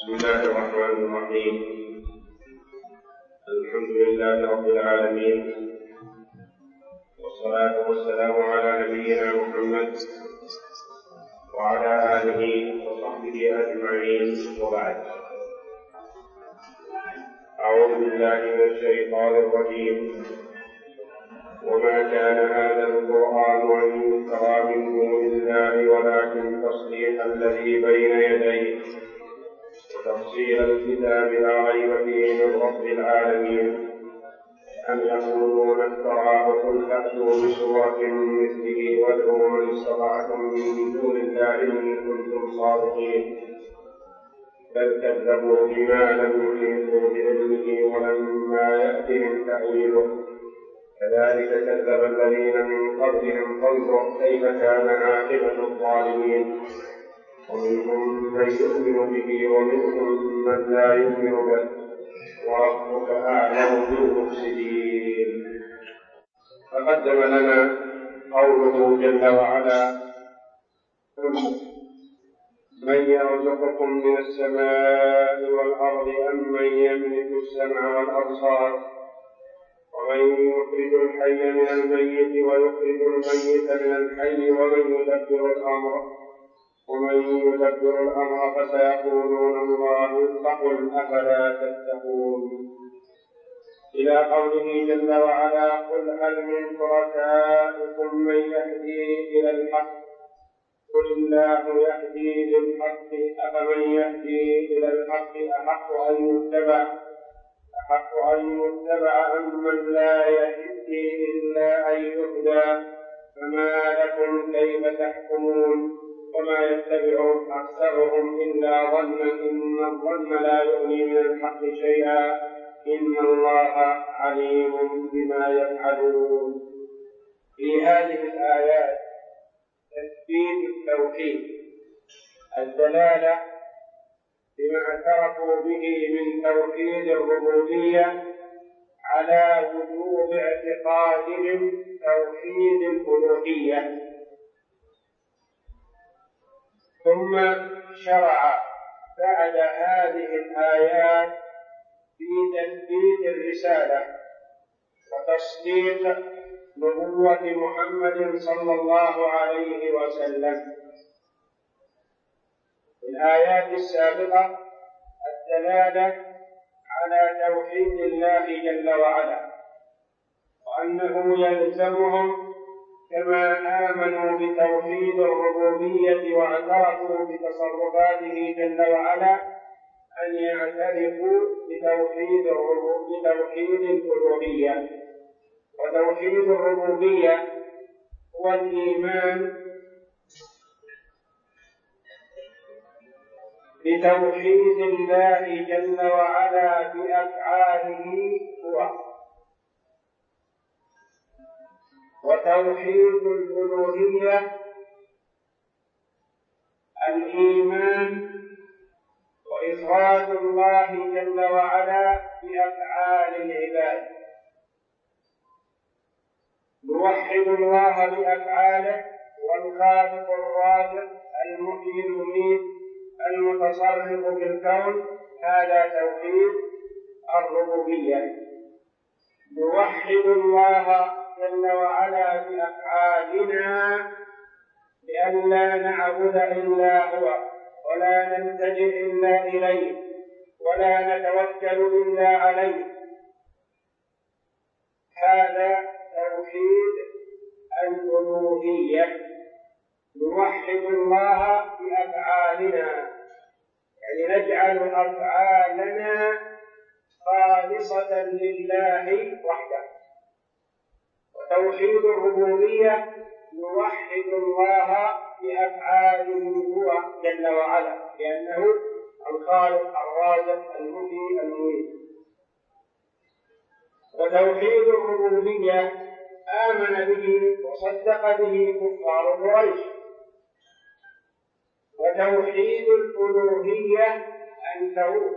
بسم الله الرحمن الرحيم. الحمد لله رب العالمين، والصلاة والسلام على نبينا محمد وعلى آله وصحبه أجمعين، وبعد. أعوذ بالله من الشيطان الرجيم. وما كان هذا القرآن أن يفترى من دون الله ولكن تصديق الذي بين يديه وتفصيل الكتاب لا ريب فيه من رب العالمين. أم يقولون افتراه قل فأتوا بسورة مثله وادعوا من استطعتم من دون الله إن كنتم صادقين. بل كذبوا بما لم يحيطوا بعلمه ولما يأتهم تأويله كذلك كذب الذين من قبلهم فانظر كيف كان عاقبة الظالمين. ومنهم من يؤمن به ومنهم من لا يؤمن به وربك أعلم بالمفسدين. فقدم لنا قوله جل وعلا: من يرزقكم من السماء والأرض أم من يملك السمع والأبصار ومن يخرج الحي من الميت ويخرج الميت من الحي ومن يدبر الأمر فسيقولون الله فقل أفلا تتقون. إلى قوله جل وعلا: قل هل من شركائكم من يهدي إلى الحق قل الله يهدي للحق أفمن يهدي إلى الحق أحق أن يتبع أم من لا يهدي إلا أن يهدى فما لكم كيف تحكمون. وما يتبع أكثرهم إلا ظنا إن الظن لا يغني من الحق شيئا إن الله عليم بما يفعلون. في هذه الآيات تثبيت التوحيد، الدلالة بما اعترفوا به من توحيد الربوبية على وجوب اعتقادهم توحيد الألوهية. ثم شرع بعد هذه الآيات في تثبيت الرسالة وتصديق نبوة محمد صلى الله عليه وسلم. في الآيات السابقة الدلالة على توحيد الله جل وعلا، وأنه يلزمهم كما آمنوا بتوحيد الربوبية واعترفوا بتصرفاته جل وعلا أن يعترفوا بتوحيد الألوهية. وتوحيد الربوبية هو الإيمان بتوحيد الله جل وعلا بأفعاله هو، وتوحيد الألوهية الإيمان وإفراد الله جل وعلا بأفعال العباد. نوحد الله بأفعاله والخالق الرازق المحيي المميت المتصرف في الكون، هذا توحيد الربوبية. نوحد الله جل وعلا بأفعالنا بأن لا نعبد إلا هو ولا نلتجئ إلا إليه ولا نتوكل إلا عليه، هذا توحيد الألوهية. نوحد الله بأفعالنا، يعني نجعل أفعالنا خالصة لله وحده. وتوحيد الربوبية نوحد الله بأفعاله هو جل وعلا، لأنه الخالق الرازق المحيي المميت. وتوحيد الربوبية آمن به وصدق به كفار قريش. وتوحيد الألوهية أنكروه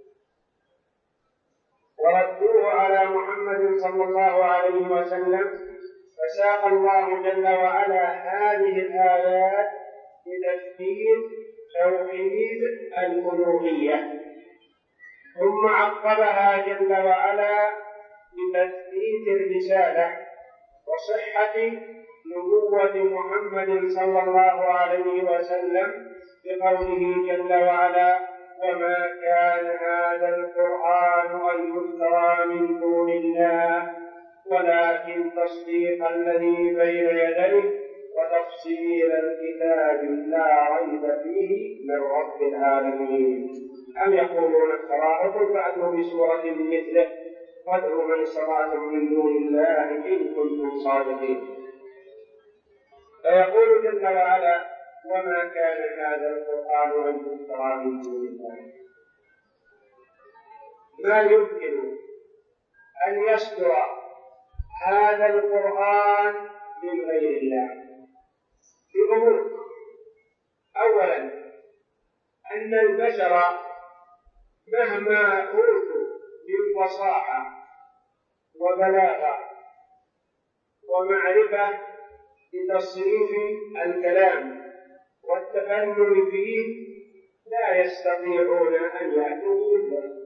وردوه على محمد صلى الله عليه وسلم، فساق الله جل وعلا هذه الآيات بتثبيت توحيد الألوهية، ثم عقبها جل وعلا بتثبيت الرسالة وصحة نبوة محمد صلى الله عليه وسلم بقوله جل وعلا: وما كان هذا القرآن أن يفترى من دون الله ولكن تصديق الذي بين يديه وتفصيل الكتاب لا ريب فيه من رب العالمين. أم يقولون افتراه؟ قل فأتوا بسورة مثله وادعوا من استطعتم من دون الله إن كنتم صادقين. فيقول جل وعلا: وما كان هذا القرآن أن يفترى من دون الله. ما يمكن أن يصدر هذا القرآن من غير الله بأمور: أولا أن البشر مهما أوتوا من فصاحة وبلاغة ومعرفة بتصريف الكلام والتفنن فيه لا يستطيعون أن يأتوا به.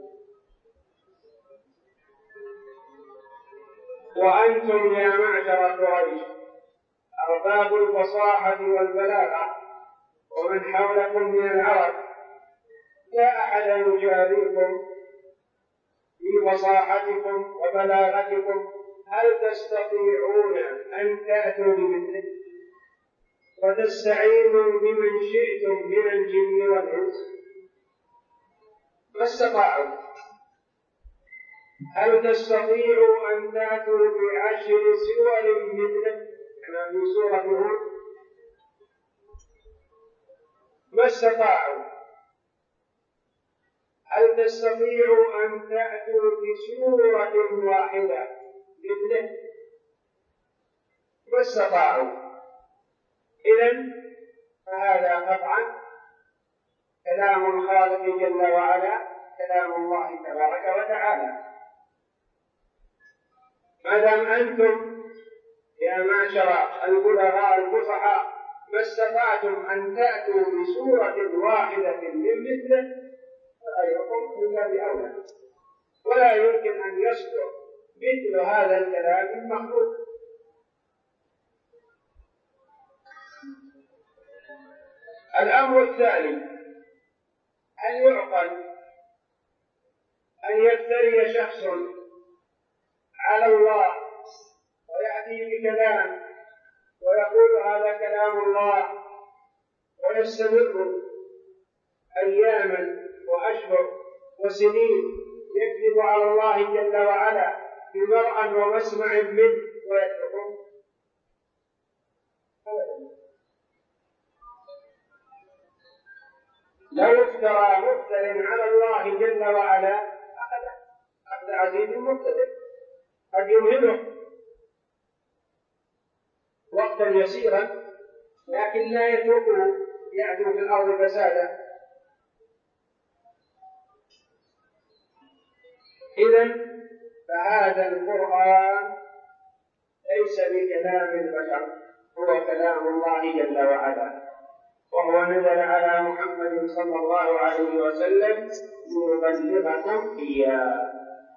وأنتم يا معشر قريش أرباب الفصاحة والبلاغة ومن حولكم من العرب لا أحد يجاريكم في فصاحتكم وبلاغتكم، هل تستطيعون أن تأتوا بمثله وتستعينوا بمن شئتم من الجن والإنس؟ ما استطاعوا. هل تستطيعوا أن تأتوا بعشر سور مثله كما في سورة هود؟ ما استطاعوا. هل تستطيعوا أن تأتوا بسورة واحدة مثله؟ ما استطاعوا. إذن فهذا قطعا كلام الخالق جل وعلا، كلام الله تبارك وتعالى. ما دام أنتم يا معشر البلغاء الفصحاء ما استطعتم أن تأتوا بسورة واحدة من مثله فغيركم من باب أولى، ولا يمكن أن يصدر مثل هذا الكلام من مخلوق. الأمر الثاني: هل يعقل أن يفتري شخص على الله ويأتي بكلام ويقول هذا كلام الله ويستمر أياما وأشهر وسنين يكذب على الله جل وعلا بمرأى ومسمع منه ويتركه؟ لو افترى مفتر على الله جل وعلا أخذ عزيز مقتدر قد يمهله وقتا يسيرا لكن لا يتركه يعدو في الأرض فسادا. إذن فهذا القرآن ليس بكلام البشر، هو كلام الله جل وعلا، وهو نزل على محمد صلى الله عليه وسلم ليبلغكم إياه.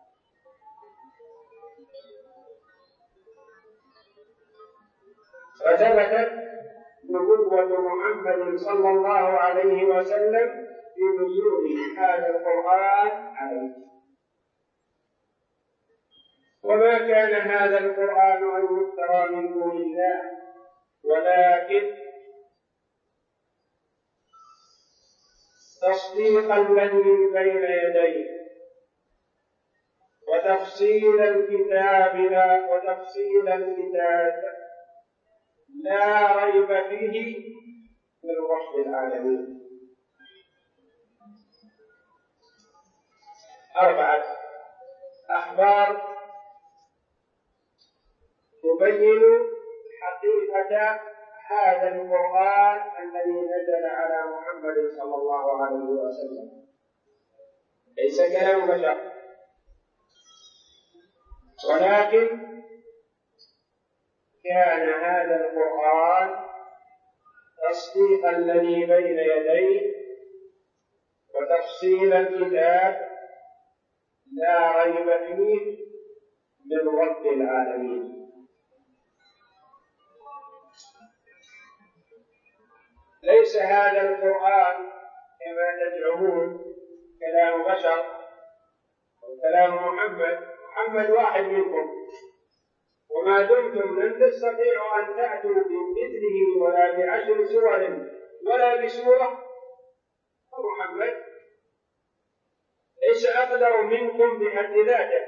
فثبتت نبوة محمد صلى الله عليه وسلم بنزول هذا القرآن عليه. وما كان هذا القرآن أن يفترى من دون الله ولكن تصديق الذي بين يديه وتفصيل الكتاب لا ريب فيه من رب العالمين. 4 أخبار تبين حقيقة هذا القرآن الذي نزل على محمد صلى الله عليه وسلم. ليس كلام بشر، ولكن كان هذا القرآن تصديق الذي بين يديه وتفصيل الكتاب لا ريب فيه من رب العالمين. ليس هذا القرآن كما تزعمون كلام بشر وكلام محمد واحد منكم، وما دمتم لن تستطيعوا أن تأتوا بمثله ولا بعشر سور ولا بسورة، فمحمد ليس أقدر منكم بحد ذاته،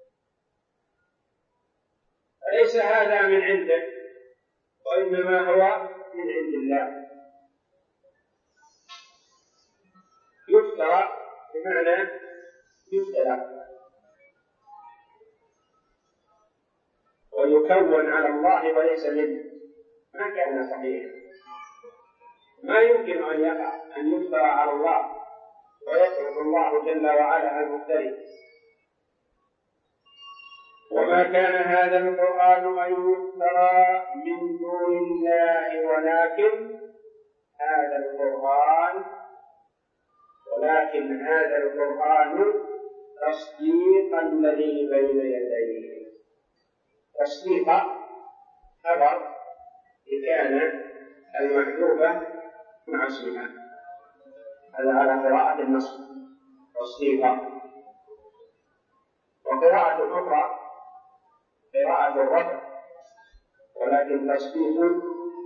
فليس هذا من عندك وإنما هو من عند الله. يفترى بمعنى يفترى ويكون على الله وليس منه، ما كان صحيح، ما يمكن أن يقع أن يفترى على الله ويترك الله جل وعلا المفتري. وما كان هذا القرآن أن يفترى من دون الله، ولكن هذا القرآن تصديق الذي بين يديه. تصديق خبر كان المحذوفة مع اسمها، هذا على قراءة النصب تصديقا. وقراءة أخرى قراءة الرفع ولكن تصديق،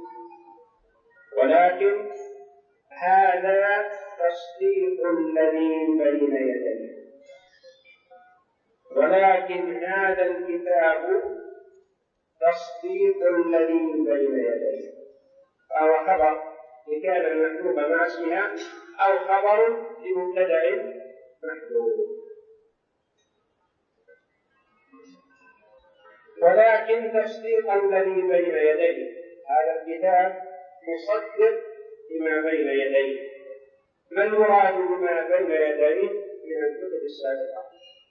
ولكن هذا تصديق الذي بين يديه، ولكن هذا الكتاب تصديق الذي بين يديه، فهو خبر لكان المحذوف مع اسمها أو خبر لمبتدأ محذوف. ولكن تصديق الذي بين يديه، هذا الكتاب مصدق لما بين يديه. ما المراد بما بين يديه من الكتب السابقة؟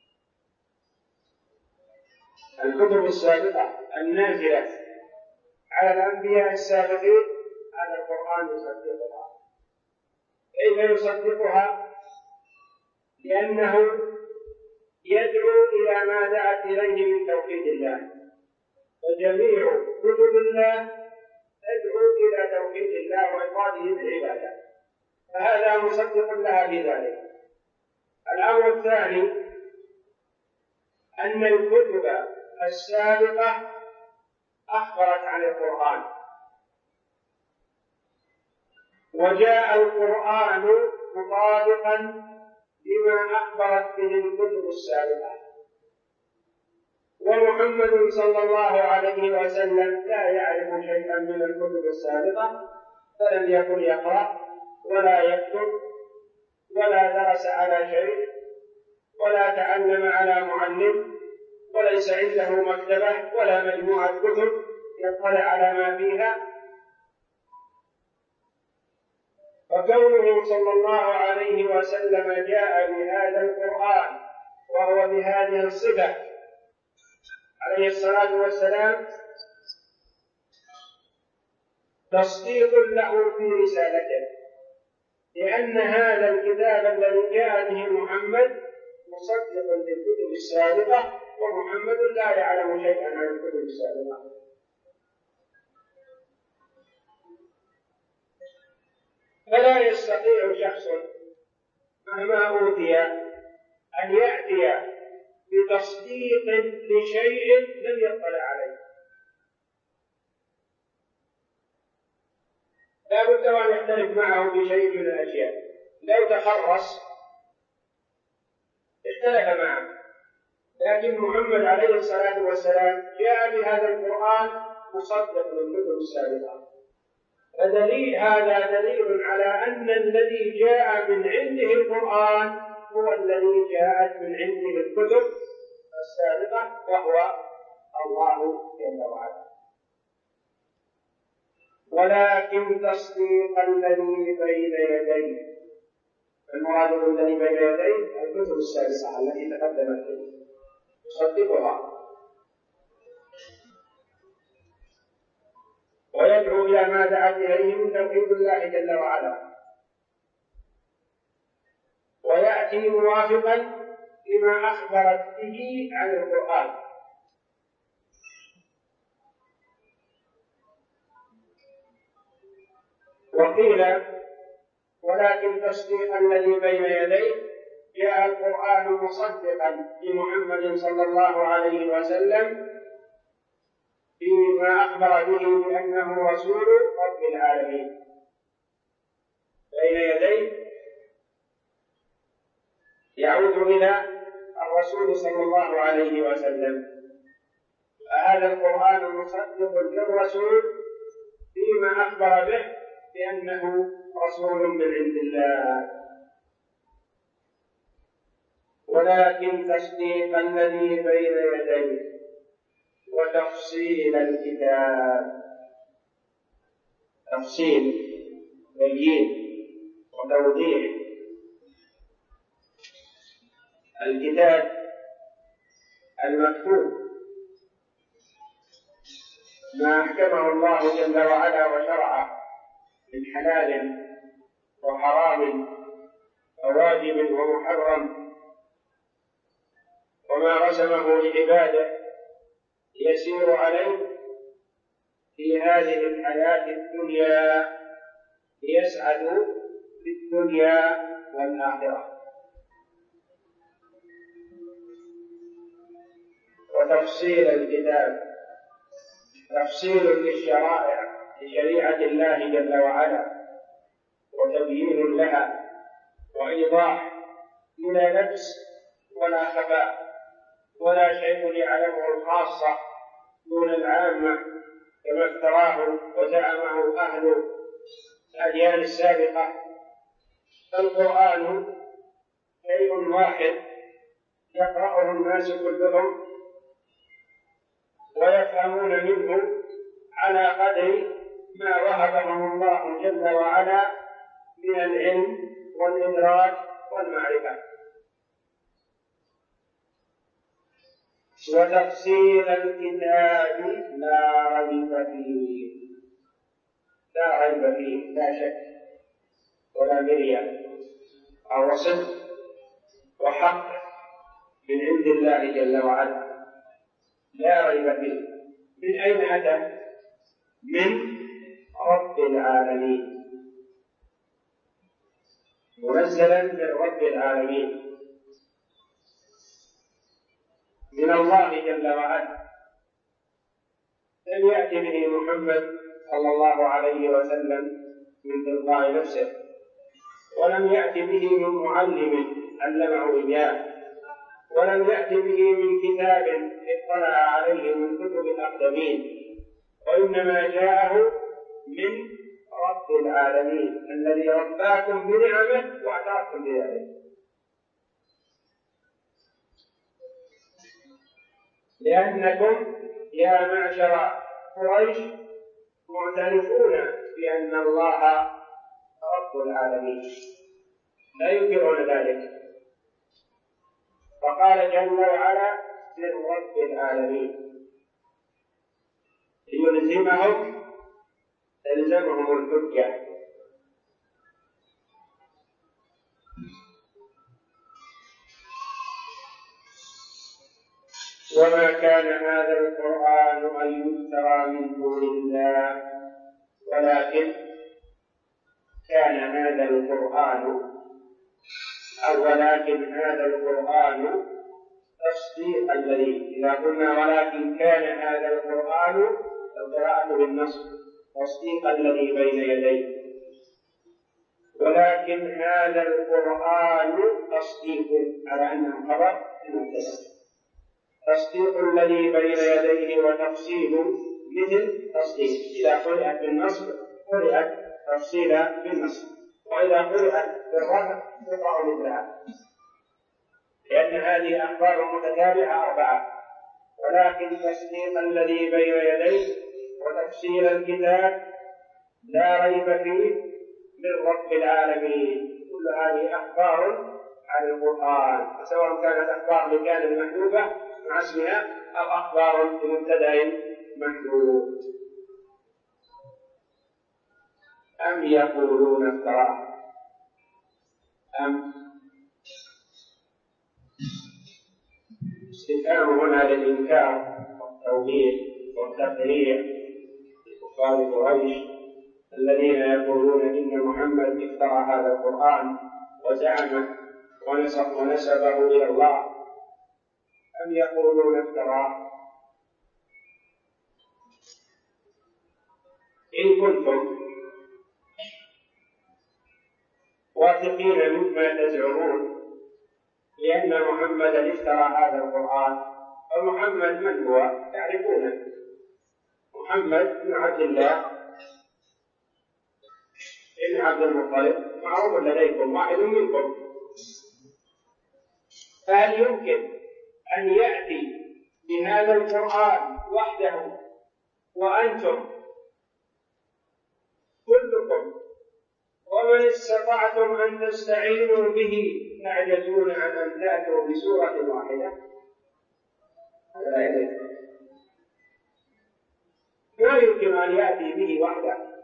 الكتب السابقة النازلة على الأنبياء السابقين، هذا القرآن يصدقها. كيف يصدقها؟ لأنه يدعو إلى ما دعت إليه من توحيد الله، وجميع كتب الله تدعو إلى توحيد الله وإفراده بالعبادة، فهذا مصدق لها بذلك. الأمر الثاني أن الكتب السابقة أخبرت عن القرآن، وجاء القرآن مطابقا لما أخبرت به الكتب السابقة. ومحمد صلى الله عليه وسلم لا يعرف شيئا من الكتب السابقة، فلم يكن يقرأ ولا يكتب ولا درس على شيء ولا تعلم على معلم، وليس عنده مكتبة ولا مجموعة كتب يطلع على ما فيها. فكونه صلى الله عليه وسلم جاء بهذا القرآن وهو بهذه الصفة عليه الصلاة والسلام تصديق له في رسالته، لأن هذا الكتاب الذي جاء به محمد مصدق للكتب السابقة، ومحمد لا يعلم شيئا عن الكتب السابقة. فلا يستطيع شخص مهما أوتي أن يأتي بتصديق لشيء لم يطلع عليه. لا بد أن يختلف معه بشيء من الأشياء، لو تخرص اختلف معه، لكن محمد عليه الصلاة والسلام جاء بهذا القرآن مصدق للكتب السابقة. فدليل هذا دليل على أن الذي جاء من عنده القرآن هو الذي جاءت من عنده الكتب السابقة، وهو الله جل وعلا. ولكن تصديق الذي بين يديه، المراد بالذي بين يديه الكتب السابقة التي تقدمت يصدقها، ويدعو إلى ما دعت إليه من توحيد الله جل وعلا. ويأتي موافقا لما أخبرت به عن القرآن. وقيل ولكن تصديق الذي بين يديه جاء القرآن مصدقا لمحمد صلى الله عليه وسلم فيما أخبر به بأنه رسول رب العالمين. بين يديه يعود إلى الرسول صلى الله عليه وسلم، فهذا القرآن مصدق للرسول فيما أخبر به بأنه رسول من عند الله. ولكن تصديق الذي بين يديه وتفصيل الكتاب، تفصيل بيين وتوضيح الكتاب المكتوب ما أحكمه الله جل وعلا وشرعه من حلال وحرام وواجب ومحرم، وما رسمه لعباده يسير عليه في هذه الحياة الدنيا ليسعدوا في الدنيا والآخرة. وتفصيل الكتاب تفصيل للشرائع لشريعة الله جل وعلا وتبيين لها وإيضاح بلا لبس ولا خفاء، ولا شيء يعلمه الخاصة دون العامة كما افتراه وزعمه أهل الأديان السابقة. القرآن شيء واحد يقرأه الناس كلهم ويفهمون منه على قدر ما وهبهم الله جل وعلا من العلم والإدراك والمعرفة. وتفصيل الكتاب لا ريب فيه، لا ريب فيه، لا شك ولا مرية، أو صدق وحق من عند الله جل وعلا، لا ريب فيه. من أين أتى؟ من رب العالمين، منزلا من رب العالمين، من الله جل وعلا. لم يأتي به محمد صلى الله عليه وسلم من تلقاء نفسه، ولم يأتي به من معلم علمه إياه، ولم يأتي به من كتاب اطلع عليه من كتب الأقدمين، وإنما جاءه من رب العالمين الذي رباكم بنعمه واعترفتم بذلك. لأنكم يا معشر قريش معترفون بأن الله رب العالمين، لا ينكرون ذلك، فقال جل وعلا من رب العالمين ليلزمهم تلزمهم الحجة. وما كان هذا القرآن أن يفترى من دون الله، ولكن كان هذا القرآن تصديق الذي، إذا قلنا ولكن كان هذا القرآن القراءة بالنصب تصديق الذي بين يديه، ولكن هذا القرآن تصديق على أنه خبر المبتدأ، تصديق الذي بين يديه وتفصيل مثل تصديق. إذا قرأت بالنصب قرأت تفصيلا بالنصب، وإذا قرأت بالرفع تقرأ مثلها، لأن هذه أخبار متتابعة أربعة. ولكن تصديق الذي بين يديه وتفصيل الكتاب لا ريب فيه من رب العالمين. كل هذه أخبار عن القرآن، سواء كانت أخبار لكان محذوفة مع اسمها أو أخبار بمبتدأ محذوف. أم يقولون افتراه، أم استفهام هنا للإنكار والتوبيخ والتقريع لكفار قريش الذين يقولون إن محمد افترى هذا القرآن وزعمه ونسبه إلى الله، أم يقولون افتراه؟ إن كنتم واثقين مما تزعمون لأن محمدا افترى هذا القرآن، فمحمد من هو؟ تعرفونه، محمد بن عبد الله بن عبد المطلب، معروف لديكم، واحد منكم. فهل يمكن أن يأتي بهذا القرآن وحده وأنتم كلكم ومن استطعتم أن تستعينوا به تعجزون عن أن تأتوا بسورة واحدة؟ ما يمكن أن يأتي به وحده،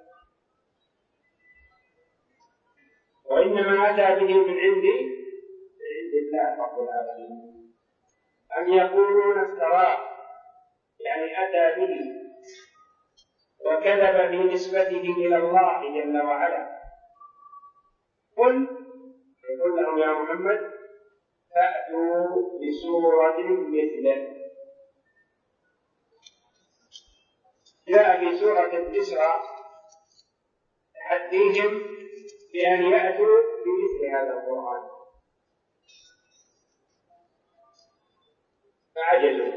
وإنما أتى به من عند الله رب العالمين. أم يقولون افتراه، يعني أتى به وكذب في نسبته إلى الله جل وعلا. قل يقول لهم يا محمد فأتوا بسورة مثله. جاء في سورة الإسراء تحديهم بأن يأتوا بمثل هذا القرآن فعجزوا.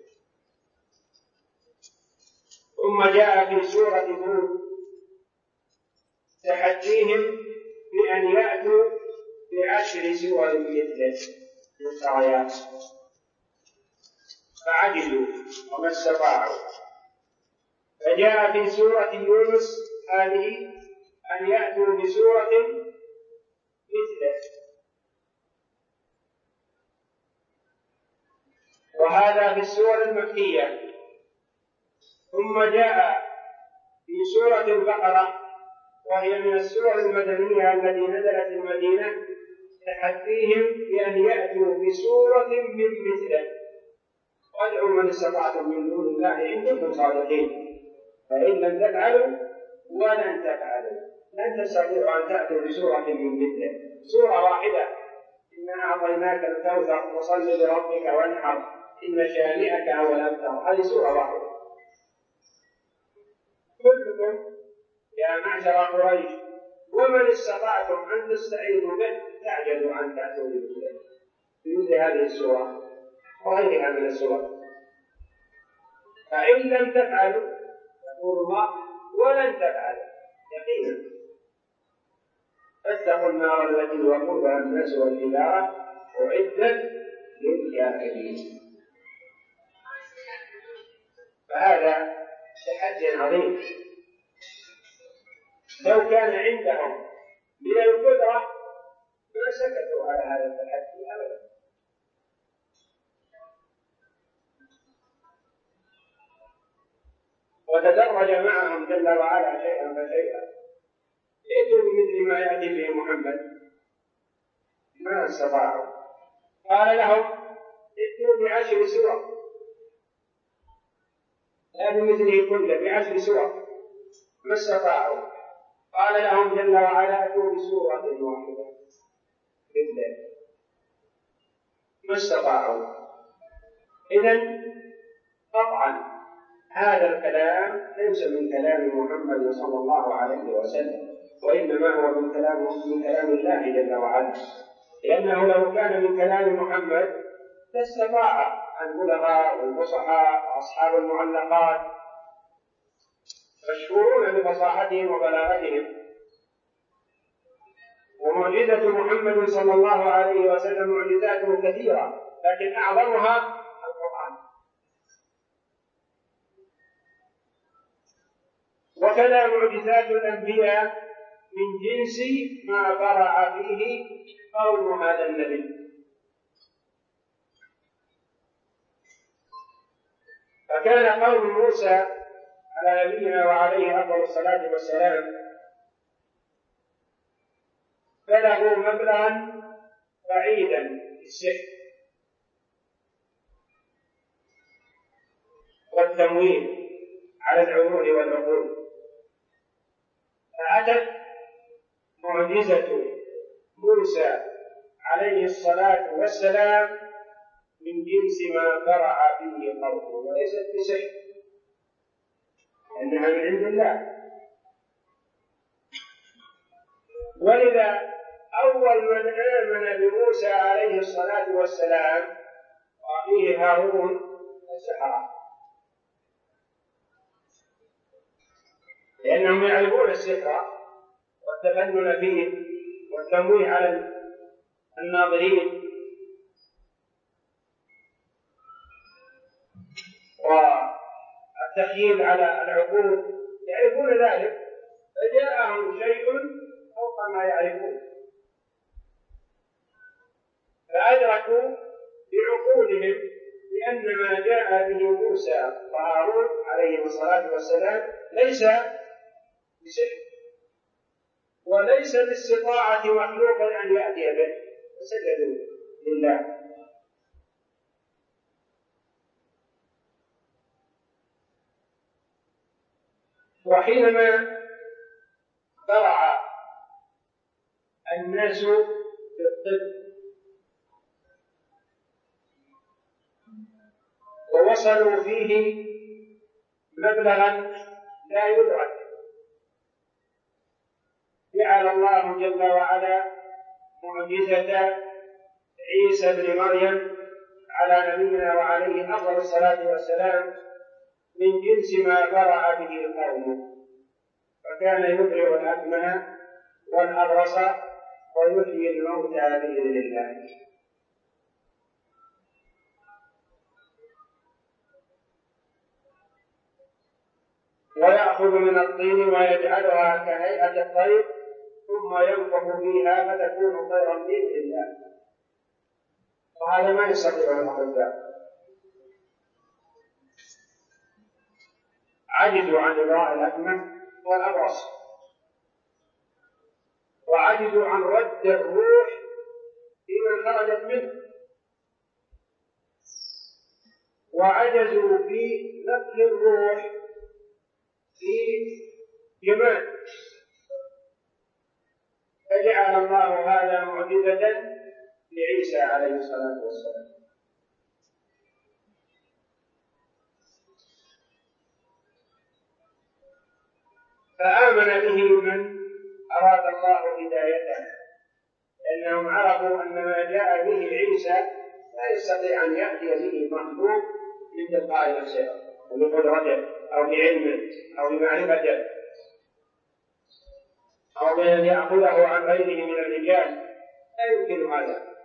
ثم جاء في سورة هود تحديهم بأن يأتوا ب10 سور مثله مفتريات فعجزوا وما استطاعوا. فجاء في سورة يونس هذه أن يأتوا بسورة مثله، وهذا في السور المكية. ثم جاء في سورة البقرة وهي من السور المدنية التي نزلت المدينة تحديهم بأن يأتوا بسورة من مثله وادعوا من استطعتم من دون الله إن كنتم صادقين، فإن لم تفعلوا ولن تفعلوا لن تستطيعوا أن تأتوا بسورة من مثله، سورة واحدة. إنا أعطيناك الكوثر فصل لربك وانحر إن شانئك هو الأبتر، هذه سورة واحدة. كلكم يا معشر قريش ومن استطعتم أن تستعينوا به تعجزوا أن تأتوا بمثل هذه السورة وغيرها من السور، فإن لم تفعلوا يقول الله ولن تفعلوا يقينا فاتقوا النار التي وقودها الناس والحجارة أعدت للكافرين. فهذا تحدي عظيم. لو كان عندهم من القدرة ما سكتوا على هذا التحدي أبدا. وتدرج معهم جل وعلا شيئا فشيئا، ائتوا بمثل ما يأتي به محمد، ما استطاعوا. قال لهم ائتوا ب10 سور، لا بمثله كله، ب10 سور، ما استطاعوا. قال لهم جل وعلا ائتوا بسورة واحدة مثله، ما استطاعوا. إذن قطعا هذا الكلام ليس من كلام محمد صلى الله عليه وسلم، وإنما هو من كلام الله جل وعلا، لأنه لو كان من كلام محمد لاستطاع البلغاء والفصحاء وأصحاب المعلقات مشهورون بفصاحتهم وبلاغتهم. ومعجزة محمد صلى الله عليه وسلم معجزاته كثيرة، لكن أعظمها القرآن. وكذا معجزات الأنبياء من جنس ما برع فيه قوم هذا النبي. فكان قوم موسى على نبينا وعليه أفضل الصلاة والسلام بلغوا مبلغا بعيدا في السحر، والتمويه على العقول والعقول. فأتت معجزة موسى عليه الصلاة والسلام من جنس ما برع به قومه، وليست بسحر، إنها من عند الله. ولذا أول من آمن بموسى عليه الصلاة والسلام وأخيه هارون السحرة، لأنهم يعرفون السحر والتفنن فيه والتمويه على الناظرين والتخييل على العقول، يعرفون ذلك، فجاءهم شيء فوق ما يعرفون، فأدركوا بعقولهم بأن ما جاء به موسى وهارون عليه الصلاة والسلام ليس بسحر وليس باستطاعة مخلوق أن يأتي به، فسجدوا لله. وحينما برع الناس بالطب ووصلوا فيه مبلغا لا يدرك، جعل الله جل وعلا معجزة عيسى بن مريم على نبينا وعليه أفضل الصلاة والسلام من جنس ما برع به قومه، فكان يبرئ الأكمه والأبرص ويحيي الموتى بإذن الله. ويأخذ من الطين ويجعلها كهيئة الطير ثم ينفخ فيها فتكون طيرا بإذن الله، وهذا ما يستطيع الأطباء. عجزوا عن إبراء الأكمه والأبرص، وعجزوا عن رد الروح فيمن خرجت منه، وعجزوا في نقل الروح في جمال، فجعل الله هذا معجزة لعيسى عليه الصلاة والسلام. فآمن به من أراد الله هدايته، لأنهم عرفوا أن ما جاء به عيسى لا يستطيع أن يأتي به مخلوق من تلقاء نفسه أو بقدرته أو بعلمه أو بمعرفته أو بأن يأخذه عن غيره من الرجال، لا يمكن هذا.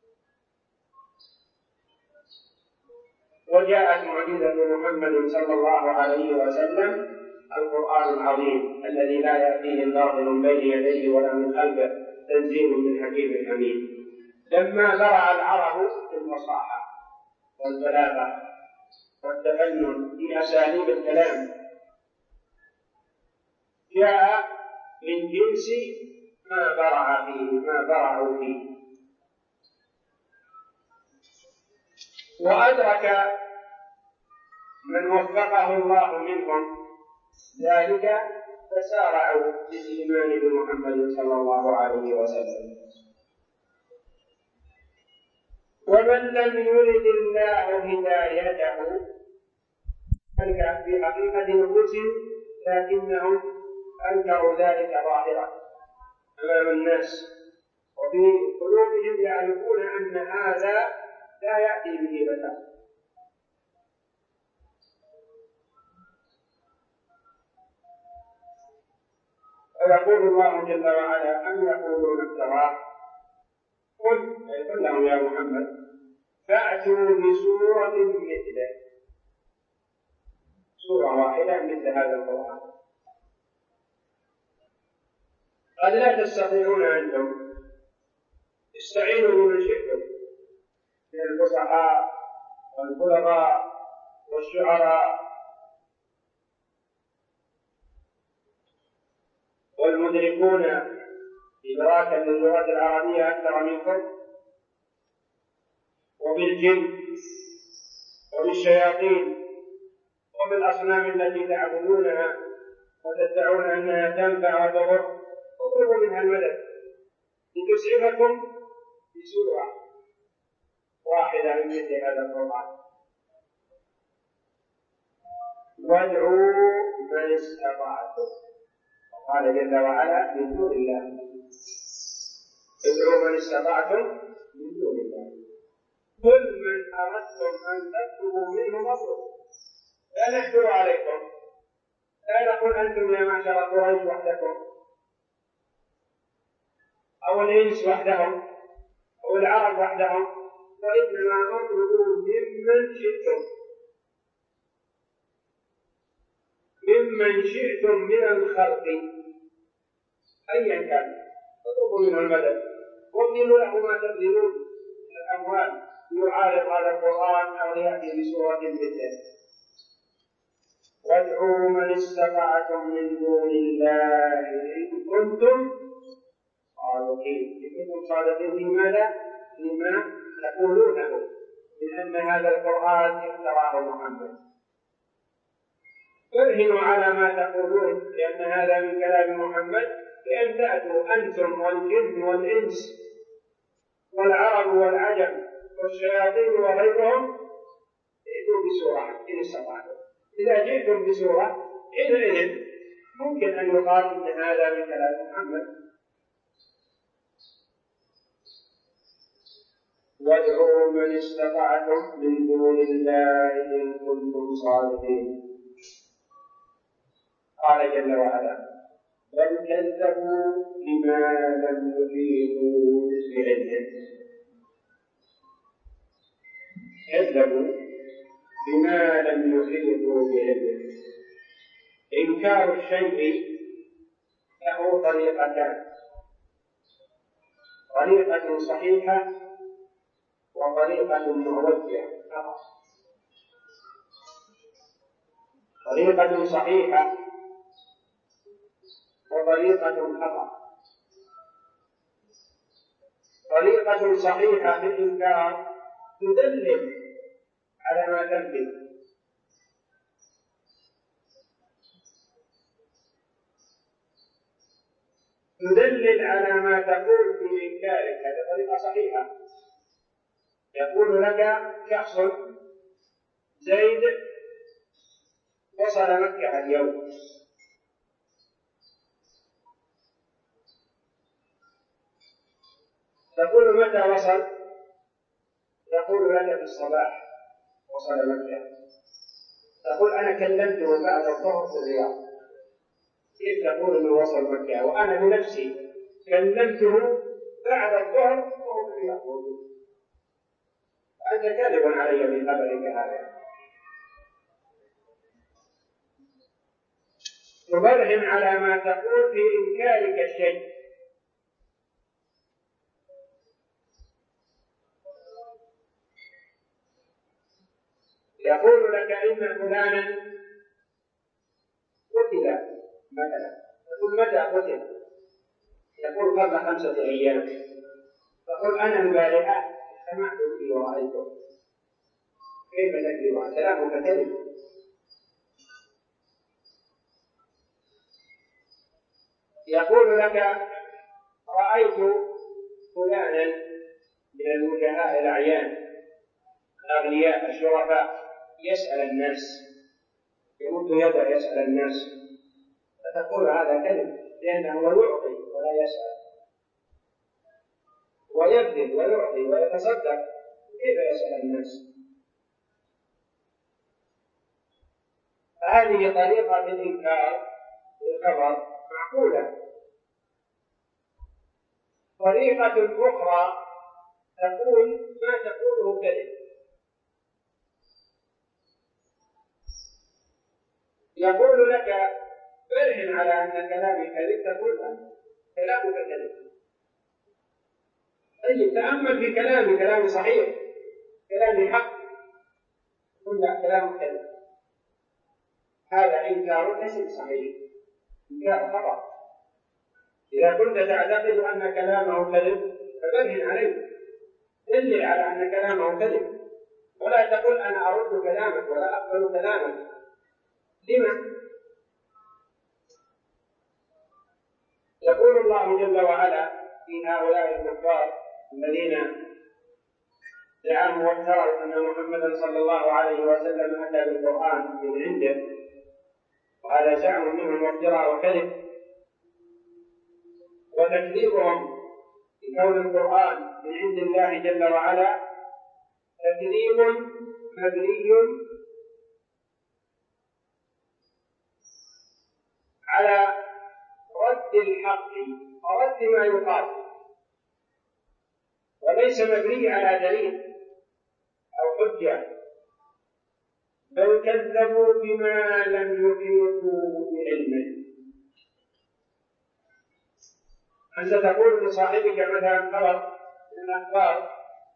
وجاءت معجزة محمد صلى الله عليه وسلم القرآن العظيم الذي لا يأتيه الباطل من بين يديه ولا من خلفه، تنزيل من حكيم حميد. لما زرع العرب بالفصاحة والبلاغة والتفنن في أساليب الكلام جاء من جنس ما برعوا فيه، وأدرك من وفقه الله منهم ذلك فسارعوا بالإيمان بمحمد صلى الله عليه وسلم. ومن لم يرد الله هدايته فلك في حقيقة نفوسهم، لكنهم أنكروا ذلك ظاهرا أمام الناس، وفي قلوبهم يعرفون أن هذا لا يأتي به بشر. ويقول الله جل وعلا: أم يقولون افتراه، قل لهم يا محمد فأتوا بسورة مثله، سورة واحدة مثل هذا القرآن. قد لا تستطيعون أنتم، استعينوا بمن شئتم من الفصحاء والبلغاء والشعراء والمدركون إدراكا للغة العربية أكثر منكم، وبالجن وبالشياطين وبالأصنام التي تعبدونها وتدعون أنها تنفع وتضر، اطلبوا منها المدد لتسعفكم بسورة واحدة من مثل هذا القرآن. وادعوا من استطعتم، قال جل وعلا من دون الله، ادعوا من استطعتم من دون الله. كل من أردتم أن تطلبوا منه مطلوب، لا نحجر عليكم، لا نقول أنتم يا معشر قريش وحدكم أو الإنس وحدهم أو العرب وحدهم، وإنما اطلبوا ممن شئتم من الخلق أيا كان، اطلبوا منه المدد وابذلوا له ما تبذلون من الأموال ليعارض هذا القرآن أو ليأتي بسورة مثله. وادعوا من استطعتم من دون الله إن كنتم صادقين. إن كنتم صادقين في ماذا؟ فيما تقولونه من أن هذا القرآن اخترعه محمد. برهنوا على ما تقولون لأن هذا من كلام محمد، بأن تأتوا أنتم والجن والإنس والعرب والعجم والشياطين وغيرهم، ائتوا بسورة إن استطعتم. إذا جئتم بسورة حينئذ ممكن أن يقال إن هذا من كلام محمد. وادعوا من استطعتم من دون الله إن كنتم صادقين. قال جل وعلا بل كذبوا بما لم يحيطوا بعلمه. كذبوا بما لم يحيطوا بعلمه. إنكار الشيء له طريقتان، طريقة صحيحة وطريقة معوجة فقط. طريقة صحيحة وطريقة خطأ. طريقة صحيحة في الإنكار تدلل على ما تنفي، تدلل على ما تقول في إنكارك، هذه طريقة صحيحة. يقول لك شخص زيد وصل مكة اليوم، تقول متى وصل؟ يقول لك في الصباح وصل مكة. تقول أنا كلمته بعد الظهر في الرياض. كيف تقول أنه وصل مكة وأنا بنفسي كلمته بعد الظهر وهو في الرياض؟ أنت كاذب علي بخبرك هذا. تبرهن على ما تقول في إنكارك الشيء. يقول لك إن فلانا قتل مثلا، تقول متى قتل؟ يقول قبل 5 أيام. تقول أنا البارحة سمعت به ورأيته. كيف تكذب عن كلامك كذب؟ يقول لك رأيت فلانا من الوجهاء الأعيان الأغنياء الشرفاء يسأل الناس، يمد يده يسأل الناس. فتقول هذا كذب، لأنه يعطي ولا يسأل، ويبذل ويعطي ويتصدق، كيف يسأل الناس؟ فهذه طريقة الإنكار للخبر معقولة. طريقة أخرى تقول ما تقوله كذب. يقول لك برهن على أن كلامي كذب، تقول كلامك كذب. طيب تأمل في كلامي، كلامي صحيح، كلامي حق، قل لا كلامك كذب. هذا إنكار ليس صحيح، إنكار خطأ. إذا كنت تعتقد أن كلامه كذب فبرهن عليه، دلل على أن كلامه كذب، ولا تقل أنا أرد كلامك ولا أقبل كلامك. لما؟ يقول الله جل وعلا في هؤلاء الكفار الذين زعموا وافتروا أن محمدا صلى الله عليه وسلم أتى بالقرآن من عنده، وهذا زعم منهم وافتراء وكذب، وتكذيبهم بكون القرآن من عند الله جل وعلا تكذيب مبني على رد الحق ورد ما يقال، وليس مبني على دليل أو حجة، بل كذبوا بما لم يحيطوا بعلمه. أنت تقول لصاحبك مثلا خبر من الأخبار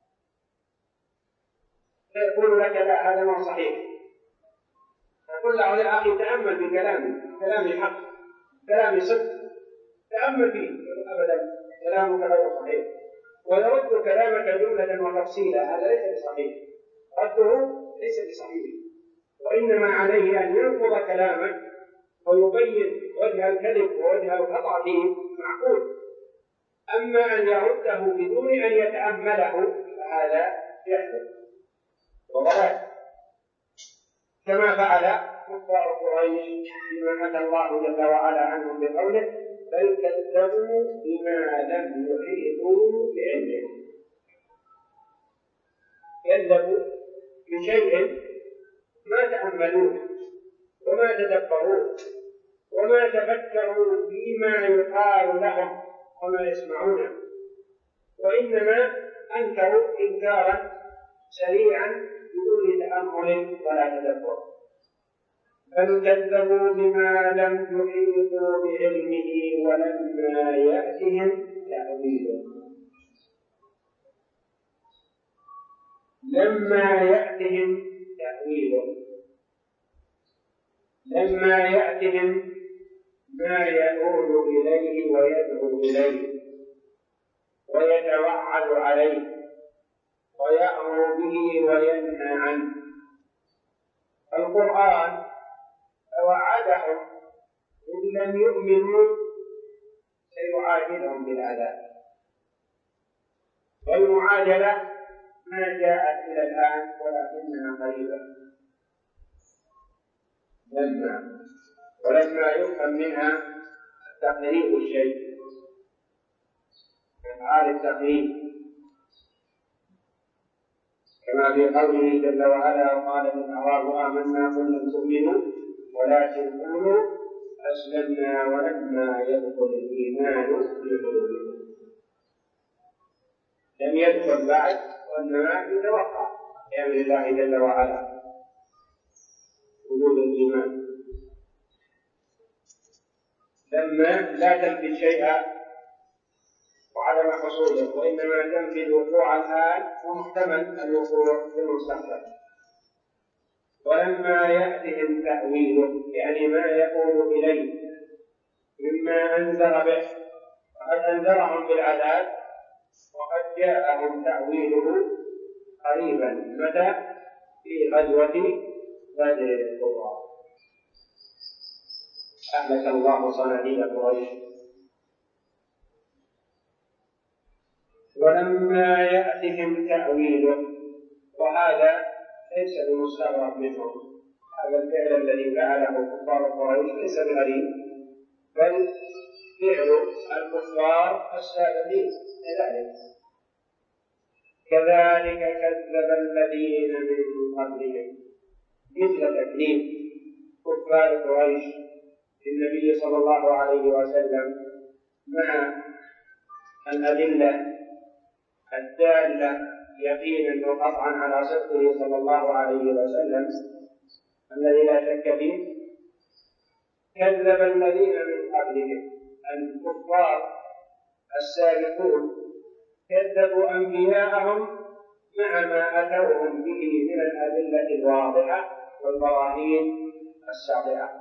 فيقول لك لا هذا ما صحيح، تقول له يا أخي تأمل في كلامي حق، كلامي صدق، تأمل فيه. أبدا كلامك غير صحيح، ويرد كلامك جملة وتفصيلا، هذا ليس بصحيح، رده ليس بصحيح، وإنما عليه أن ينقض كلامك ويبين وجه الكذب ووجه الخطأ فيه معقول. أما أن يرده بدون أن يتأمله فهذا يحدث وضلال، كما فعل كفار قريش بما أتى الله جل وعلا عنهم بقوله بل كذبوا بما لم يحيطوا بعلمه. كذبوا بشيء ما تأملوه وما تدبروه وما تفكروا فيما يقال لهم وما يسمعونه، وإنما أنكروا إنكارا سريعا بدون تأمل ولا تدبر. بل كذبوا بما لم يحيطوا بعلمه ولما يأتهم تأويله. لما يأتهم تأويله، لما يأتهم ما يؤول إليه ويدعو إليه ويتوعد عليه ويأمر به وينهى عنه. القرآن توعدهم إن لم يؤمنوا سيعاجلهم بالعذاب، والمعاجلة ما جاءت إلى الآن ولكنها قريبة. ولما يفهم منها تقريب الشيء، أفعال التقريب، كما في قوله جل وعلا قال الأعراب آمنا قل لم تؤمنوا ولكن قولوا أسلمنا ولما يدخل الإيمان في قلوبكم. لم يدخل بعد وإنما يتوقع بأمر الله جل وعلا وجود الإيمان. لما لا تنفي الشيء وعدم حصوله، وإنما تنفي الوقوع الآن ومحتمل الوقوع في المستقبل. ولما يأتهم تأويله يعني ما يقول إليه مما أنذر به، وقد أنذرهم بالعذاب وقد جاءهم تأويله قريبا. متى؟ في غزوة بدر الكبرى أهلك الله صناديد قريش. ولما يأتهم تأويله، وهذا ليس بمستغرب منهم، هذا الفعل الذي فعله كفار قريش ليس بغريب، بل فعل الكفار السابقين لذلك. كذلك كذب الذين من قبلهم، مثل تكذيب كفار قريش للنبي صلى الله عليه وسلم مع الأدلة الدالة يقينا وقطعا على صدقه صلى الله عليه وسلم الذي لا شك فيه. كذب الذين من قبلهم، الكفار السابقون كذبوا أنبياءهم مع ما أتوهم به من الأدلة الواضحة والبراهين الساطعة.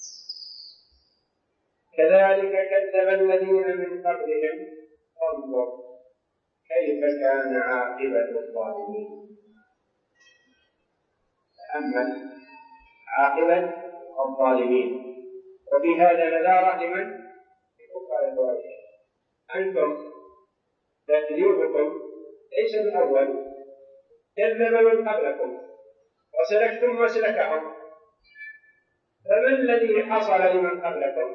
كذلك كذب الذين من قبلهم، انظر كيف كان عاقبة الظالمين. تأمل عاقبة الظالمين. وفي هذا نذارة لمن يكفر الوالدين. أنتم تكذيبكم ليس الأول، كذب من قبلكم وسلكتم مسلكهم، فما الذي حصل لمن قبلكم؟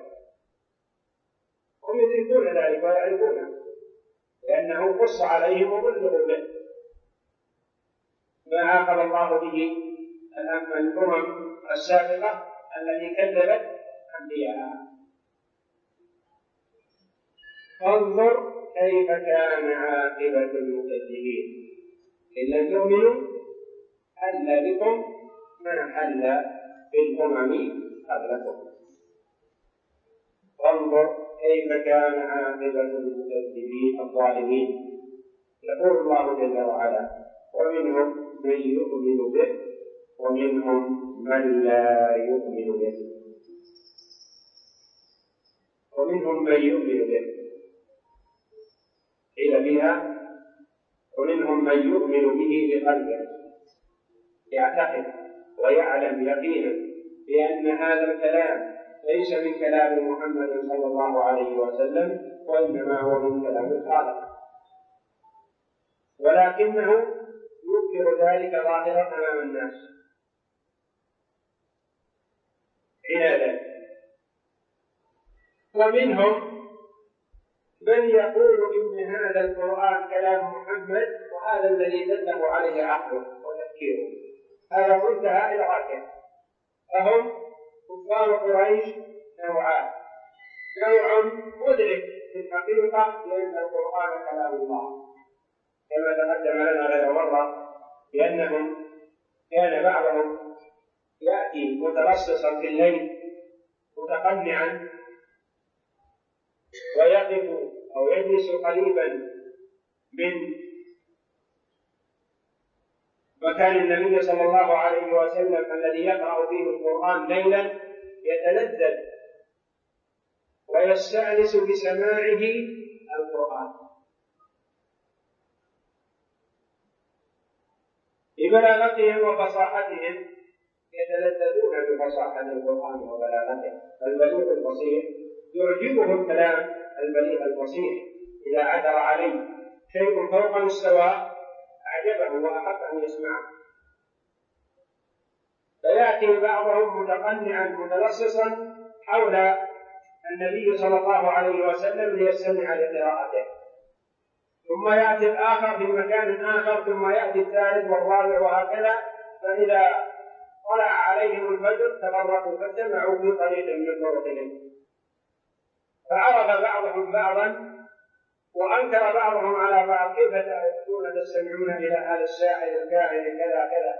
هم يدركون ذلك ويعرفونه، لأنه قص عليهم وبلغوا به ما عاقب الله به الأمم السابقة التي كذبت أنبياءها. فانظر كيف كان عاقبة المكذبين. إن لم تؤمنوا حل بكم ما حل بالأمم قبلكم. فانظر كيف كان عاقبة المكذبين الظالمين. يقول الله جل وعلا: ومنهم من يؤمن به ومنهم من لا يؤمن به. ومنهم من يؤمن به قيل فيها ومنهم من يؤمن به بقلبه، يعتقد ويعلم يقينا بأن هذا الكلام ليس من كلام محمد صلى الله عليه وسلم، وإنما هو من كلام الخالق، ولكنه ينكر ذلك ظاهرا أمام الناس عنادا. ومنهم من يقول إن هذا القرآن كلام محمد، وهذا الذي دله عليه عقله وتفكيره. هذا منتهى إدراكه. فهم كفار قريش نوعان: نوع مدرك للحقيقة بأن القرآن كلام الله، كما تقدم لنا غير مرة بأنهم كان بعضهم يأتي مترصصا في الليل متقنعا ويقف أو يجلس قريبا من مكان النبي صلى الله عليه وسلم الذي يقرأ فيه القرآن ليلا، يتلذذ ويستأنس بسماعه القرآن ببلاغتهم وفصاحتهم، يتلذذون بفصاحة القرآن وبلاغته. البليغ البصير يعجبه الكلام البليغ البصير، إذا عثر عليه شيء فوق مستواه أعجبه وأحب أن يسمعه. فيأتي بعضهم متقنعا متلصصا حول النبي صلى الله عليه وسلم ليستمع لقراءته، ثم يأتي الآخر في مكان آخر، ثم يأتي الثالث والرابع وهكذا. فإذا طلع عليهم الفجر تفرقوا فاجتمعوا في طريق من طرقهم، فعرف بعضهم بعضا وأنكر بعضهم على بعض: كيف تستمعون إلى هذا الساحر الكاهن كذا كذا؟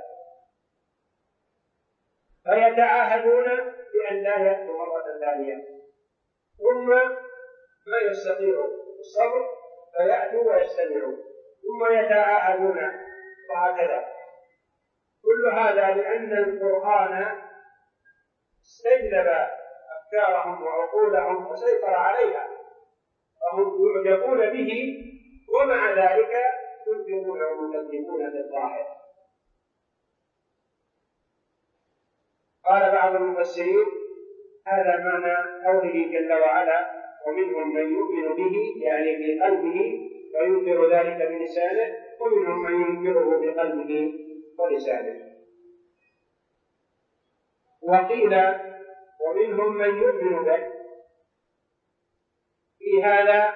فيتعاهدون بأن لا يأتوا مرة ثانية، ثم ما يستطيعوا الصبر فيأتوا ويستمعوا، ثم يتعاهدون وهكذا. كل هذا لأن القرآن استجلب أفكارهم وعقولهم وسيطر عليها، فهم يعجبون به، ومع ذلك ينكرون ويكذبون بالظاهر. قال بعض المفسرين: هذا معنى قوله جل وعلا: ومنهم من يؤمن به، يعني في قلبه وينكر ذلك بلسانه، ومنهم من ينكره بقلبه ولسانه. وقيل: ومنهم من يؤمن به. في هذا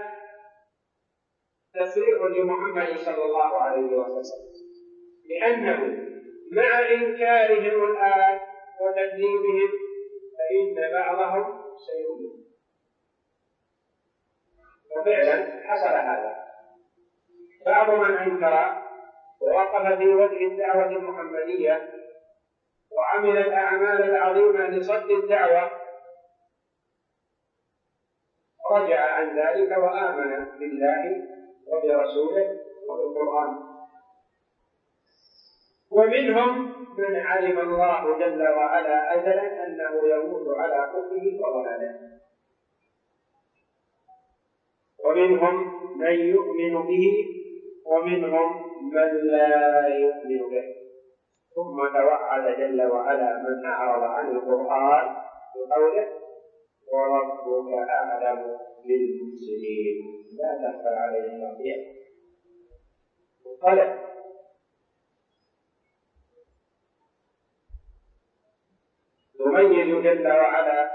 تسريع لمحمد صلى الله عليه وسلم، لأنه مع إنكارهم الآن وتكذيبهم فإن بعضهم سيؤمن. وفعلا حصل هذا. بعض من أنكر ووقف في وجه الدعوة المحمدية وعمل الأعمال العظيمة لصد الدعوة رجع عن ذلك وآمن بالله وبرسوله وبالقرآن. ومنهم من علم الله جل وعلا أجلا أنه يموت على كفره وضلاله، ومنهم من يؤمن به ومنهم من لا يؤمن به. ثم توعد جل وعلا من أعرض عن القرآن بقوله وربك أعلم بالمفسدين لا تخفى عليه خافية. قال يميز جل وعلا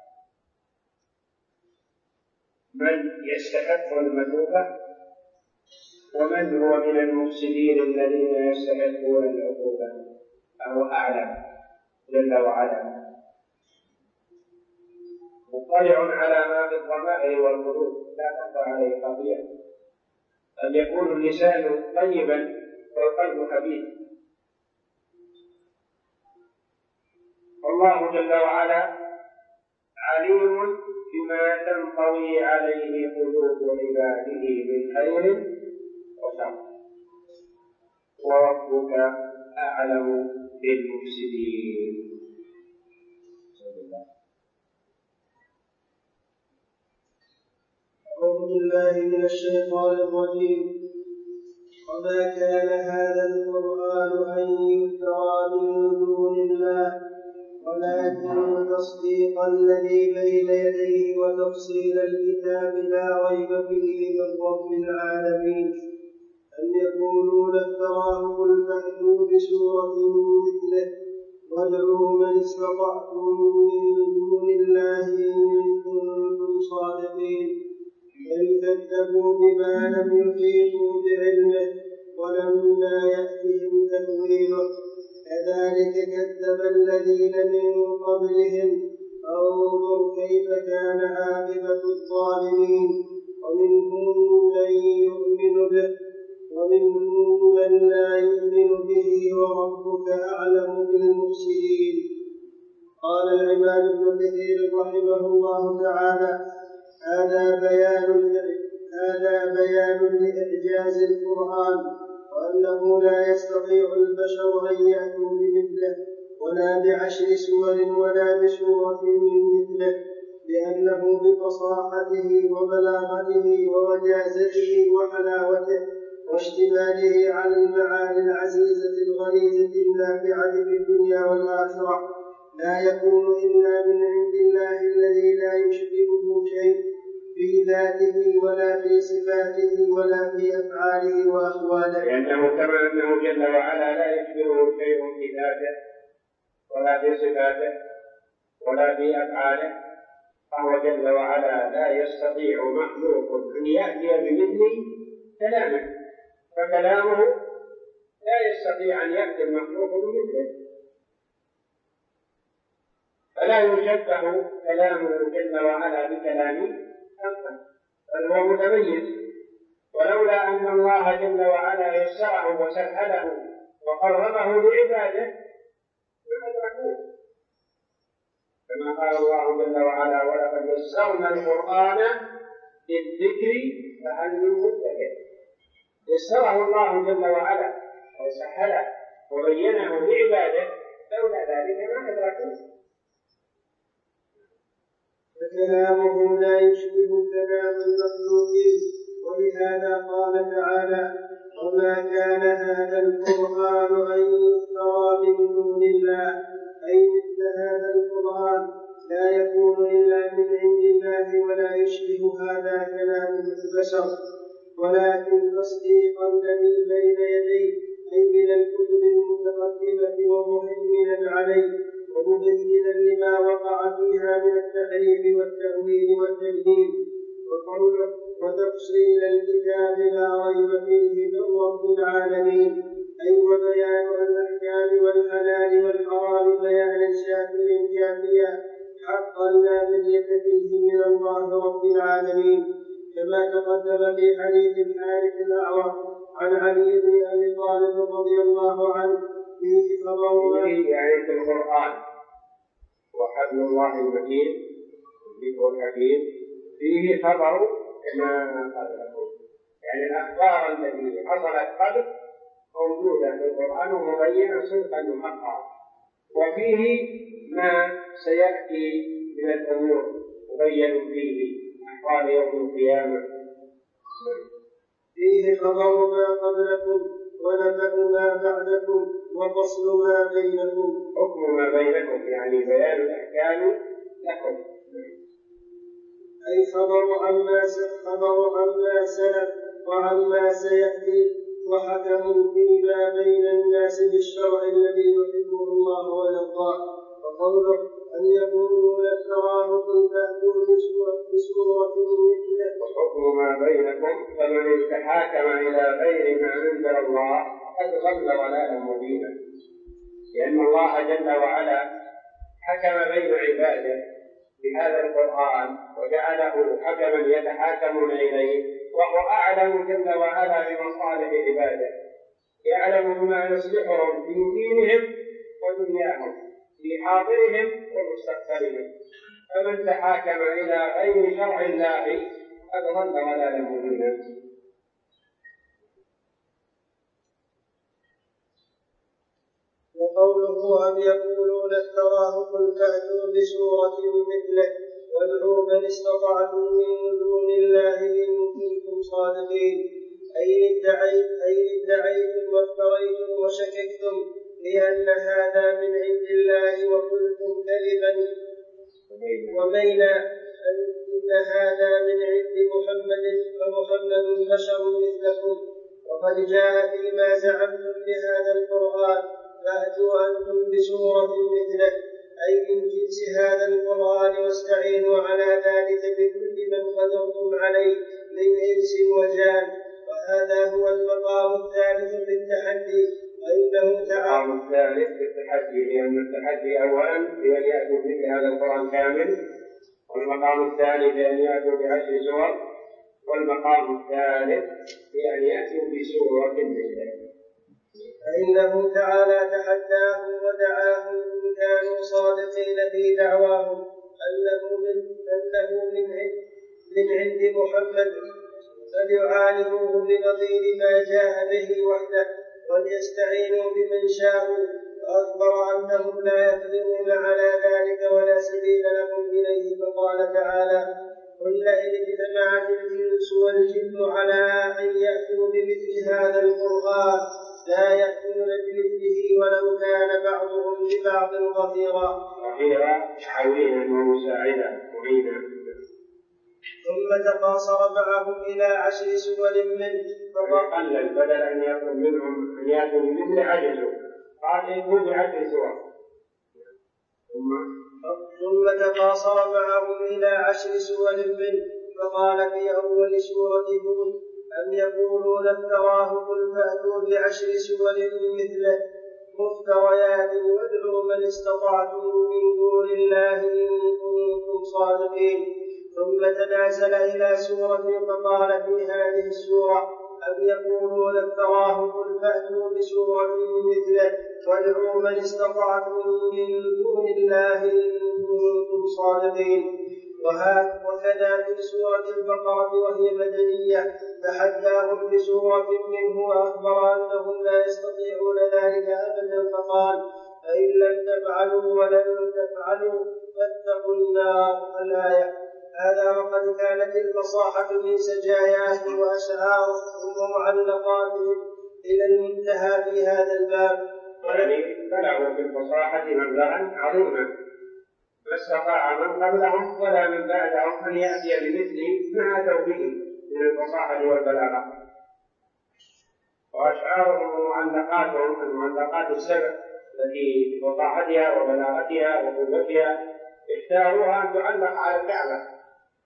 من يستحق المثوبة ومن هو من المفسدين الذين يستحقون العقوبة، فهو أعلم جل وعلا مطلع على ما في الضمائر والقلوب لا تخفى عليه خافية. قد يكون اللسان طيبا والقلب خبيث، والله جل وعلا عليم بما تنطوي عليه قلوب عباده من خير وشر، وربك أعلم بالمفسدين. أعوذ بالله من الشيطان الرجيم. وما كان هذا القرآن أن يفترى من دون الله ولكن تصديق الذي بين يديه وتفصيل الكتاب لا ريب فيه من رب العالمين. أم يقولون افتراه قل فأتوا بسورة مثله وادعوا من استطعتم من دون الله إن كنتم صادقين. بل كذبوا بما لم يحيطوا بعلمه ولما يأتهم تأويله كذلك كذب الذين من قبلهم فانظر كيف كان عاقبة الظالمين. ومنهم من يؤمن به ومنهم من لا يؤمن به وربك أعلم بالمفسدين. قال العماد بن كثير رحمه الله تعالى هذا بيان لإعجاز القرآن وأنه لا يستطيع البشر أن يأتوا بمثله ولا بعشر سور ولا بسورة من مثله، لأنه بفصاحته وبلاغته ووجازته وحلاوته واشتماله على المعاني العزيزة الغليظة النافعة في الدنيا والآخرة لا يكون إلا من عند الله الذي لا يشبهه شيء في ذاته ولا في صفاته ولا في أفعاله وأقواله، لأنه كما أنه جل وعلا لا يشبهه شيء في ذاته ولا في صفاته ولا في أفعاله، فهو جل وعلا لا يستطيع مخلوق أن يأتي بمثل كلامه، فكلامه لا يستطيع أن يأتي المخلوق بمثله، فلا يشبه كلامه جل وعلا بكلامه بل هو متميز. ولولا أن الله جل وعلا يسره وسهله وقربه لعباده ما أدركوه، كما قال الله جل وعلا ولقد يسرنا القرآن للذكر فهل من مدكر. يسره الله جل وعلا وسهله وبينه لعباده، لولا ذلك ما أدركوه. فكلامه لا يشبه كلام المخلوقين، ولهذا قال تعالى وما كان هذا القرآن أن يفترى من دون الله، أي مثل هذا القرآن لا يكون إلا من عند الله ولا يشبه هذا كلام البشر، ولكن تصديق الذي بين يديه أي من الكتب المتقدمة ومهيمنا عليه ومبينا لما وقع فيها من التحريف والتأويل والتجديد، وقوله وتفصيل الكتاب لا ريب فيه من رب العالمين، أي وبيان الأحكام والحلال والحرام بيانا شافيا حقا لا مرية فيه من الله رب العالمين، كما تقدم في حديث الحارث الأعور عن علي بن أبي طالب رضي الله عنه فيه خبر في القرآن وحبل الله المتين والذكر الحكيم فيه خبر ما قبله، يعني الأخبار التي حصلت قبل موجودة في القرآن ومبينة صدقا وحقا، وفيه ما سيأتي من الأمور مبين فيه أحوال يوم القيامة. فيه خبر ما قبلكم ونبأ ما بعدكم وفصل ما بينكم. حكم ما بينكم يعني بيان الأحكام لكم، أي خبر عما سلف وعما سيأتي، وحكموا فيما بين الناس بالشرع الذي يحبه الله ويرضاه. وقوله أن يقولون افتراه قل فأتوا بسورة مثله. وحكم ما بينكم فمن تحاكم إلى غير ما أنزل الله قد ضل ضلالا مبينا، لأن الله جل وعلا حكم بين عباده بهذا القرآن وجعله حكما يتحاكمون إليه، وهو أعلم جل وعلا بمصالح عباده، يعلم بما يصلحهم في دينهم ودنياهم، في حاضرهم ومستقبلهم. فمن تحاكم إلى غير شرع الله قد ضل ضلالا مبينا. وقوله أم يقولون افتراه قل فأتوا بسورة مثله وادعوا من استطعتم من دون الله إن كنتم صادقين. أي ادعيتم وافتريتم وشككتم لأن هذا من عند الله وقلتم كذبا ومينا أن هذا من عند محمد فمحمد بشر مثلكم. وقد جاء فيما زعمتم بهذا القرآن فأتوا أنتم بسورة مثله، أي من جنس هذا القرآن، واستعينوا على ذلك بكل من قدرتم عليه من إنس وجان. وهذا هو المقام الثالث بالتحدي، وإنه تعالى المقام الثالث بالتحدي، لأن التحدي أولا بأن يأتوا مثل هذا القرآن كامل، والمقام الثاني بأن يأتوا بعشر سور، والمقام الثالث بأن يأتوا بسورة مثله. فإنه تعالى تحداهم ودعاهم إن كانوا صادقين في دعواهم أنه من عند محمد، فليعالجوه بنظير ما جاء به وحده وليستعينوا بمن شاءوا. وأخبر أنهم لا يقدرون على ذلك ولا سبيل لهم إليه، فقال تعالى قل لئن اجتمعت الإنس والجن على أن يأتوا بمثل هذا القرآن لا يأتون بمثله ولو كان بعضهم لبعض ظهيرا عوينا ومساعدا معينا. ثم تقاصر معهم إلى 10 سور منه، فقلل بدل أن يكون منهم أن يأتوا بمثل عجزوا، قال يأتوا ب10 سور. ثم تقاصر معهم إلى 10 سور منه، فقال في أول سورة هود أم يقولون افتراه قل فأتوا ب10 سور مثله مفتريات وادعوا من استطعتم من دون الله إن كنتم صادقين. ثم تنازل إلى سورة فقال في هذه السورة أم يقولون افتراه قل فأتوا بسورة مثله وادعوا من استطعتم من دون الله إن كنتم صادقين. وكذا في سورة البقرة وهي مدنية تحداهم بسورة منه وأخبر أنهم لا يستطيعون ذلك أبدا، فقال فإن لم تفعلوا ولن تفعلوا فاتقوا النار الآية. هذا وقد كانت الفصاحة من سجاياهم وأشعارهم ومعلقاتهم إلى المنتهى في هذا الباب، يعني بلغوا بالفصاحة مبلغا عظيما ما استطاع من قبلهم ولا من بعدهم أن يأتي بمثل ما أتوا به من الفصاحة والبلاغة. وأشعارهم ومعلقاتهم المعلقات السبع التي بفصاحتها وبلاغتها وقوتها اختاروها أن تعلق على الكعبة.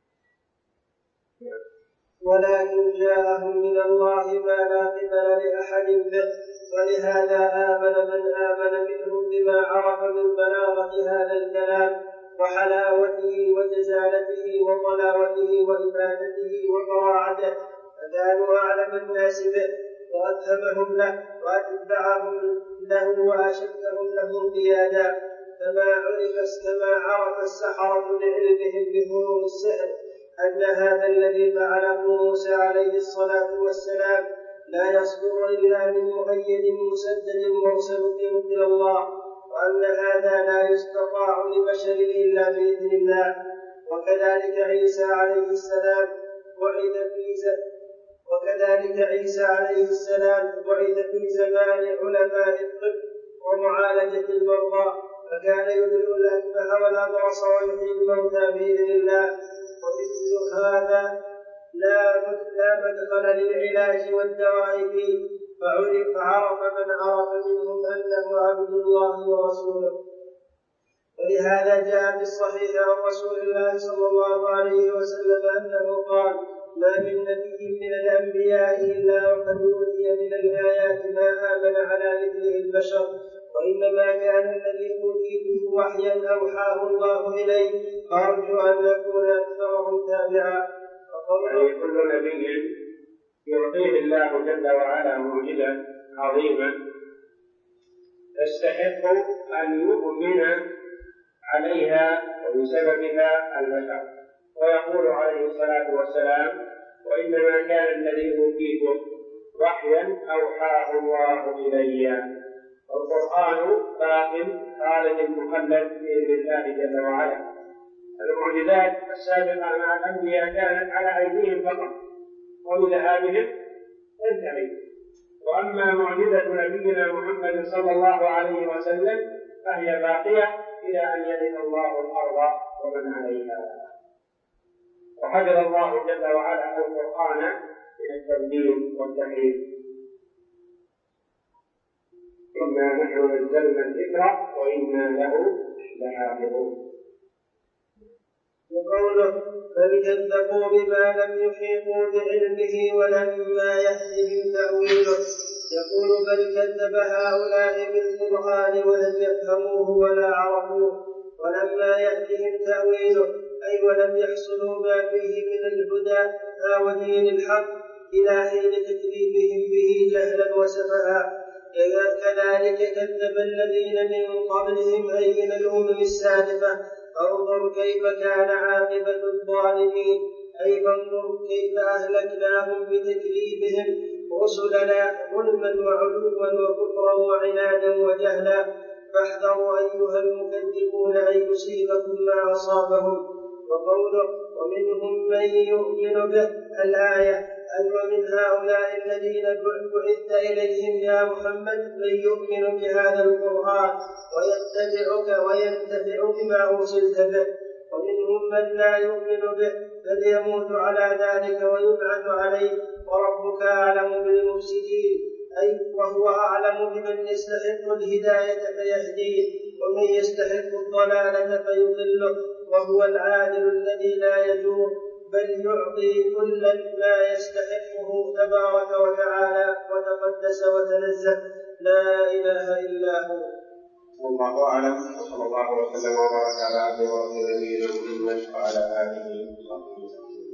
ولكن جاءهم من الله ما لا قبل لأحد به، ولهذا آمن من آمن منهم بما عرف من بلاغة هذا الكلام وحلاوته وجزالته وطلاوته وإفادته وقراعته، فكانوا أعلم الناس به وأفهمهم له وأتبعهم له وأشدهم له قيادا، كما عرف السحرة لعلمهم بفنون السحر أن هذا الذي فعله موسى عليه الصلاة والسلام لا يصدر إلا من مؤيد مسدد مرسل من الله، وأن هذا لا يستطاع لبشر إلا بإذن الله. وكذلك عيسى عليه السلام بعث في زمان علماء الطب معالجة المرضى، فكان يبرئ الأكمه والأبرص ويحيي الموتى بإذن الله. ومثل هذا لا مدخل للعلاج والدواء فيه، فعرف من عرف منهم أنه عبد الله ورسوله. ولهذا جاء في الصحيح عن رسول الله صلى الله عليه وسلم أنه قال: ما من نبي من الأنبياء إلا وقد أوتي من الآيات ما آمن على مثله البشر، وإنما كان الذي أوتيته وحيا أوحاه الله إليه، فأرجو أن أكون أكثرهم تابعا. يعني كل نبي يعطيه الله جل وعلا معجزة عظيمة تستحق أن يؤمن عليها وبسببها البشر، ويقول عليه الصلاة والسلام: وإنما كان الذي أوتيته وحيا أوحاه الله إلي. والقرآن باق خالد مخلد بإذن الله جل وعلا. المعجزات السابقة مع الأنبياء كانت على أيديهم فقط وبذهابهم تنتهي، وأما معجزة نبينا محمد صلى الله عليه وسلم فهي باقية إلى أن يرث الله الأرض ومن عليها. وحفظ الله جل وعلا القرآن من التبديل والتحريف. إنا نحن نزلنا الذكر وإنا له لحافظون. وقوله: بل كذبوا بما لم يحيطوا بعلمه ولما يأتهم تأويله. يقول: بل كذب هؤلاء بالقرآن ولم يفهموه ولا عرفوه، ولما يأتهم تأويله أي ولم يحصلوا ما فيه من الهدى ودين الحق إلى حين تكذيبهم به جهلا وسفها. كذلك كذب الذين من قبلهم أي من الأمم السالفة. فانظر كيف كان عاقبة الظالمين، أي فانظر كيف أهلكناهم بتكذيبهم رسلنا ظلما وعلوا وكفرا وعنادا وجهلا. فاحذروا أيها المكذبون أن يصيبكم ما أصابهم. وقوله: ومنهم من يؤمن به، الآية: أي ومن هؤلاء الذين بعثت إليهم يا محمد من يؤمن بهذا القرآن ويتبعك وينتفع بما أرسلت به، ومنهم من لا يؤمن به بل يموت على ذلك ويبعث عليه، وربك أعلم بالمفسدين، أي وهو أعلم بمن يستحق الهداية فيهديه ومن يستحق الضلالة فيضله، وهو العادل الذي لا يجور بل يعطي كلا ما يستحقه تبارك وتعالى وتقدس وتنزه، لا إله إلا هو. والله أعلم، وصلى الله وسلم وبارك على عبده ورسوله نبينا محمد وعلى آله وصحبه وسلم.